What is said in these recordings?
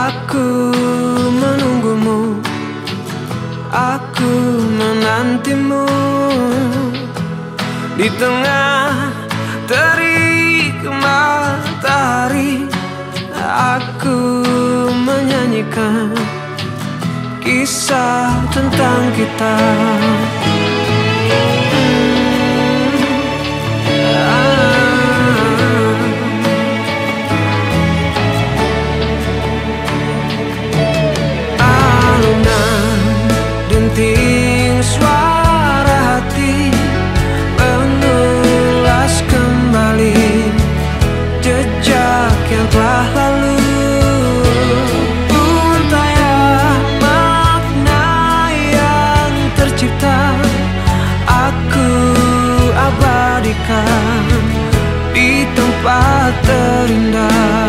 Aku menunggumu, aku menantimu di tengah terik matahari. Aku menyanyikan kisah tentang kita. Denting suara hati mengulas kembali jejak yang telah lalu. Untaian makna yang tercipta, aku abadikan di tempat terindah.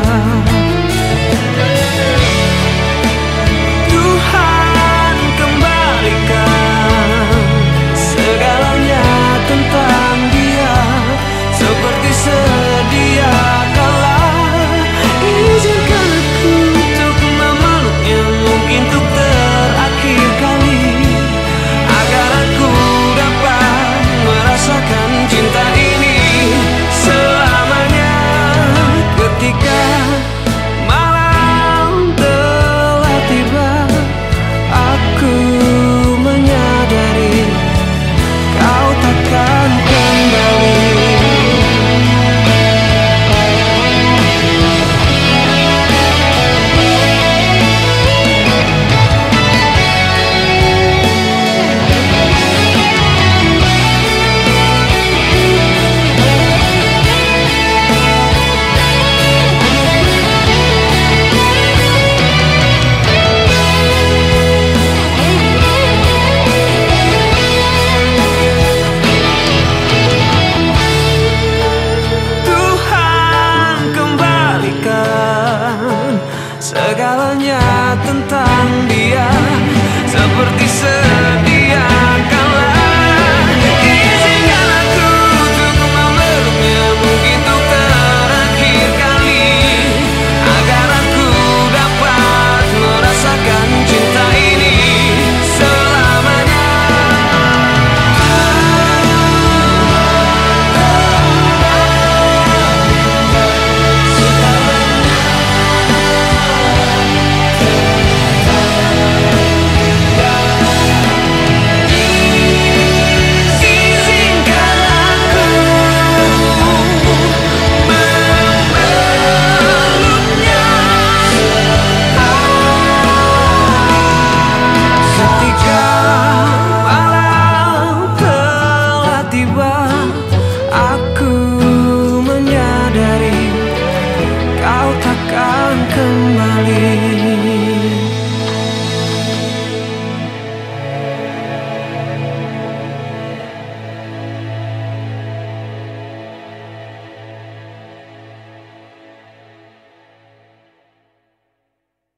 Sedia kala izinkan aku untuk memeluknya, mungkin untuk terakhir kali, agar aku dapat merasakan cinta ini selamanya. Ketika malam telah tiba, aku menyadari kau takkan kembali. Segalanya tentang dia seperti sedia